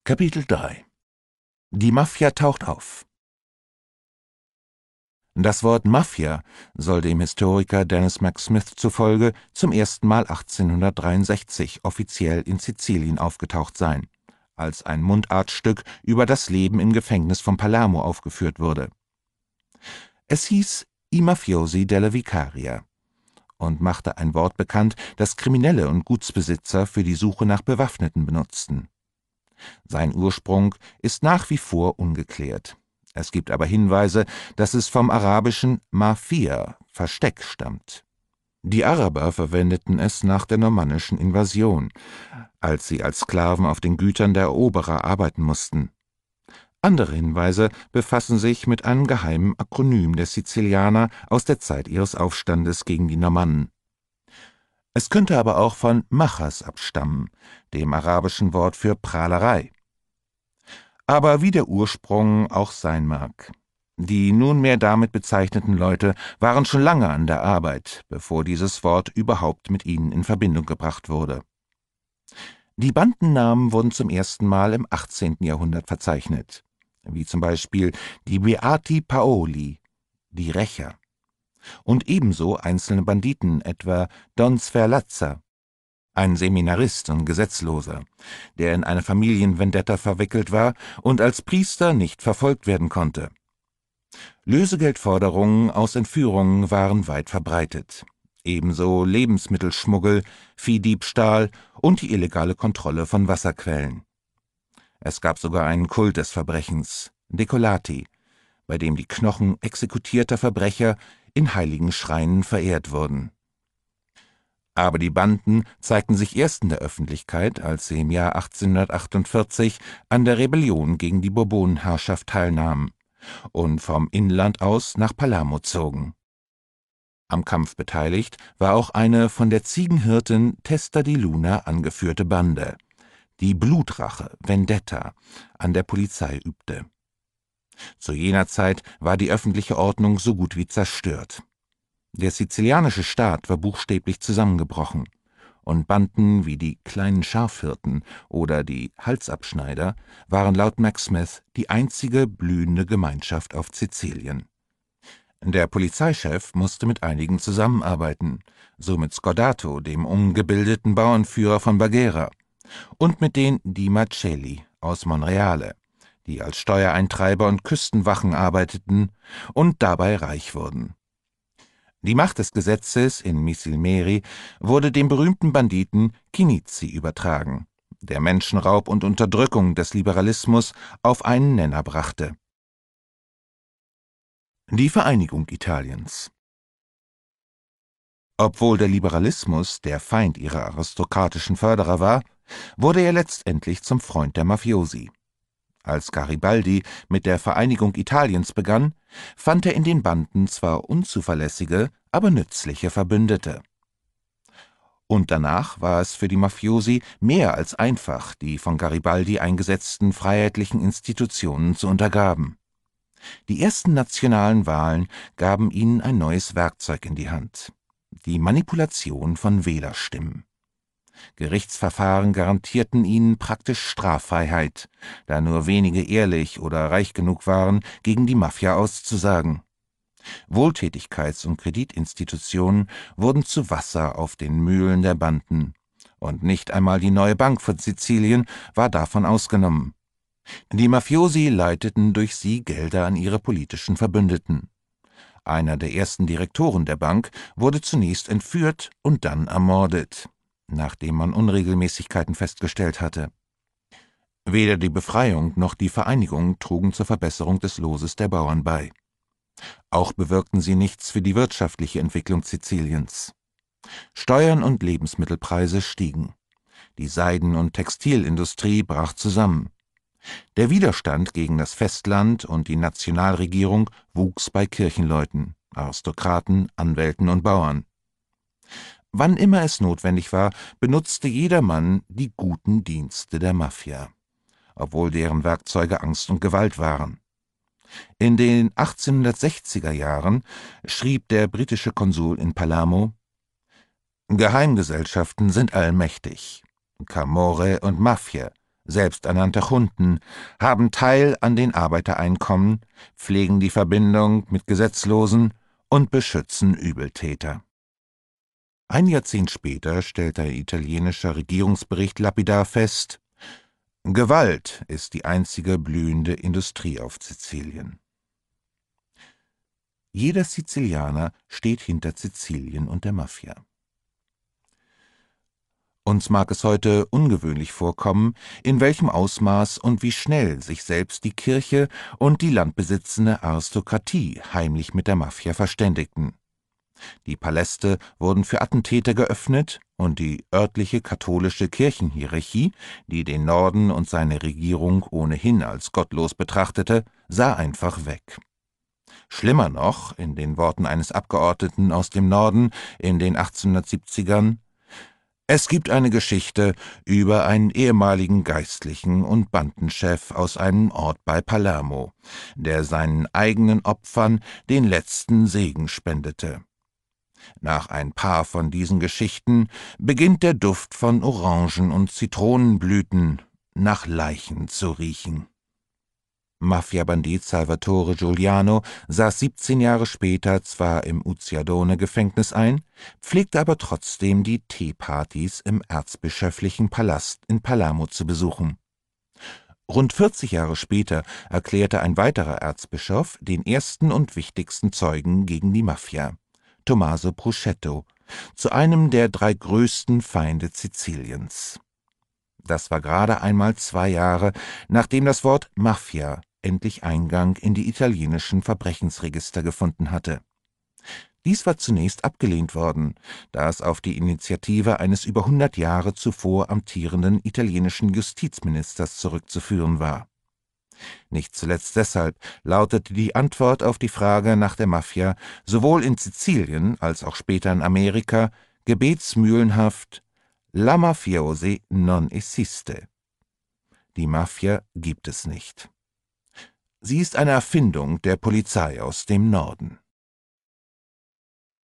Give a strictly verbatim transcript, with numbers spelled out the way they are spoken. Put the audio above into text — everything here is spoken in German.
Kapitel drei. Die Mafia taucht auf. Das Wort Mafia soll dem Historiker Dennis McSmith zufolge zum ersten Mal achtzehnhundertdreiundsechzig offiziell in Sizilien aufgetaucht sein, als ein Mundartstück über das Leben im Gefängnis von Palermo aufgeführt wurde. Es hieß I Mafiosi della Vicaria und machte ein Wort bekannt, das Kriminelle und Gutsbesitzer für die Suche nach Bewaffneten benutzten. Sein Ursprung ist nach wie vor ungeklärt. Es gibt aber Hinweise, dass es vom arabischen Mafia, Versteck, stammt. Die Araber verwendeten es nach der normannischen Invasion, als sie als Sklaven auf den Gütern der Eroberer arbeiten mussten. Andere Hinweise befassen sich mit einem geheimen Akronym der Sizilianer aus der Zeit ihres Aufstandes gegen die Normannen. Es könnte aber auch von Machas abstammen, dem arabischen Wort für Prahlerei. Aber wie der Ursprung auch sein mag, die nunmehr damit bezeichneten Leute waren schon lange an der Arbeit, bevor dieses Wort überhaupt mit ihnen in Verbindung gebracht wurde. Die Bandennamen wurden zum ersten Mal im achtzehnten Jahrhundert verzeichnet, wie zum Beispiel die Beati Paoli, die Rächer, und ebenso einzelne Banditen, etwa Don Sferlazza, ein Seminarist und Gesetzloser, der in eine Familienvendetta verwickelt war und als Priester nicht verfolgt werden konnte. Lösegeldforderungen aus Entführungen waren weit verbreitet, ebenso Lebensmittelschmuggel, Viehdiebstahl und die illegale Kontrolle von Wasserquellen. Es gab sogar einen Kult des Verbrechens, Decolati, bei dem die Knochen exekutierter Verbrecher in heiligen Schreinen verehrt wurden. Aber die Banden zeigten sich erst in der Öffentlichkeit, als sie im Jahr achtzehnhundertachtundvierzig an der Rebellion gegen die Bourbonenherrschaft teilnahmen und vom Inland aus nach Palermo zogen. Am Kampf beteiligt war auch eine von der Ziegenhirtin Testa di Luna angeführte Bande, die Blutrache, Vendetta, an der Polizei übte. Zu jener Zeit war die öffentliche Ordnung so gut wie zerstört. Der sizilianische Staat war buchstäblich zusammengebrochen, und Banden wie die kleinen Schafhirten oder die Halsabschneider waren laut McSmith die einzige blühende Gemeinschaft auf Sizilien. Der Polizeichef musste mit einigen zusammenarbeiten, so mit Scordato, dem umgebildeten Bauernführer von Baghera, und mit den Di Marcelli aus Monreale, die als Steuereintreiber und Küstenwachen arbeiteten und dabei reich wurden. Die Macht des Gesetzes in Misilmeri wurde dem berühmten Banditen Chinizzi übertragen, der Menschenraub und Unterdrückung des Liberalismus auf einen Nenner brachte. Die Vereinigung Italiens. Obwohl der Liberalismus der Feind ihrer aristokratischen Förderer war, wurde er letztendlich zum Freund der Mafiosi. Als Garibaldi mit der Vereinigung Italiens begann, fand er in den Banden zwar unzuverlässige, aber nützliche Verbündete. Und danach war es für die Mafiosi mehr als einfach, die von Garibaldi eingesetzten freiheitlichen Institutionen zu untergraben. Die ersten nationalen Wahlen gaben ihnen ein neues Werkzeug in die Hand: die Manipulation von Wählerstimmen. Gerichtsverfahren garantierten ihnen praktisch Straffreiheit, da nur wenige ehrlich oder reich genug waren, gegen die Mafia auszusagen. Wohltätigkeits- und Kreditinstitutionen wurden zu Wasser auf den Mühlen der Banden, und nicht einmal die neue Bank von Sizilien war davon ausgenommen. Die Mafiosi leiteten durch sie Gelder an ihre politischen Verbündeten. Einer der ersten Direktoren der Bank wurde zunächst entführt und dann ermordet, nachdem man Unregelmäßigkeiten festgestellt hatte. Weder die Befreiung noch die Vereinigung trugen zur Verbesserung des Loses der Bauern bei. Auch bewirkten sie nichts für die wirtschaftliche Entwicklung Siziliens. Steuern und Lebensmittelpreise stiegen. Die Seiden- und Textilindustrie brach zusammen. Der Widerstand gegen das Festland und die Nationalregierung wuchs bei Kirchenleuten, Aristokraten, Anwälten und Bauern. Wann immer es notwendig war, benutzte jedermann die guten Dienste der Mafia, obwohl deren Werkzeuge Angst und Gewalt waren. In den achtzehnhundertsechziger Jahren schrieb der britische Konsul in Palermo: Geheimgesellschaften sind allmächtig. Camorre und Mafia selbsternannte Chunden, haben Teil an den Arbeitereinkommen, pflegen die Verbindung mit Gesetzlosen und beschützen Übeltäter. Ein Jahrzehnt später stellt ein italienischer Regierungsbericht lapidar fest: Gewalt ist die einzige blühende Industrie auf Sizilien. Jeder Sizilianer steht hinter Sizilien und der Mafia. Uns mag es heute ungewöhnlich vorkommen, in welchem Ausmaß und wie schnell sich selbst die Kirche und die landbesitzende Aristokratie heimlich mit der Mafia verständigten. Die Paläste wurden für Attentäter geöffnet und die örtliche katholische Kirchenhierarchie, die den Norden und seine Regierung ohnehin als gottlos betrachtete, sah einfach weg. Schlimmer noch, in den Worten eines Abgeordneten aus dem Norden in den achtzehnhundertsiebzigern: Es gibt eine Geschichte über einen ehemaligen Geistlichen und Bandenchef aus einem Ort bei Palermo, der seinen eigenen Opfern den letzten Segen spendete. Nach ein paar von diesen Geschichten beginnt der Duft von Orangen- und Zitronenblüten nach Leichen zu riechen. Mafia-Bandit Salvatore Giuliano saß siebzehn Jahre später zwar im Uziadone-Gefängnis ein, pflegte aber trotzdem die Teepartys im erzbischöflichen Palast in Palermo zu besuchen. Rund vierzig Jahre später erklärte ein weiterer Erzbischof den ersten und wichtigsten Zeugen gegen die Mafia, Tommaso Bruchetto, zu einem der drei größten Feinde Siziliens. Das war gerade einmal zwei Jahre, nachdem das Wort Mafia endlich Eingang in die italienischen Verbrechensregister gefunden hatte. Dies war zunächst abgelehnt worden, da es auf die Initiative eines über hundert Jahre zuvor amtierenden italienischen Justizministers zurückzuführen war. Nicht zuletzt deshalb lautete die Antwort auf die Frage nach der Mafia sowohl in Sizilien als auch später in Amerika gebetsmühlenhaft: La mafiosi non esiste. Die Mafia gibt es nicht. Sie ist eine Erfindung der Polizei aus dem Norden.